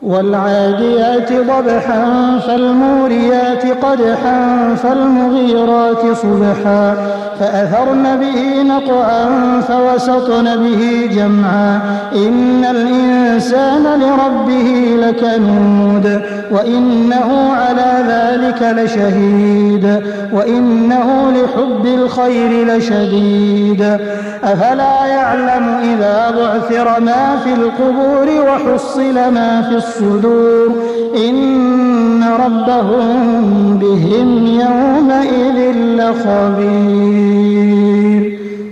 والعاديات ضبحا فالموريات قدحا فالمغيرات صبحا فأثرن به نقعا فوسطن به جمعا إن الإنسان لربه لكنود وإنه على ذلك لشهيد وإنه لحب الخير لشديد أفلا يعلم إذا بعثر ما في القبور وحصل ما في الصدور إن ربهم بهم يومئذ لخبير.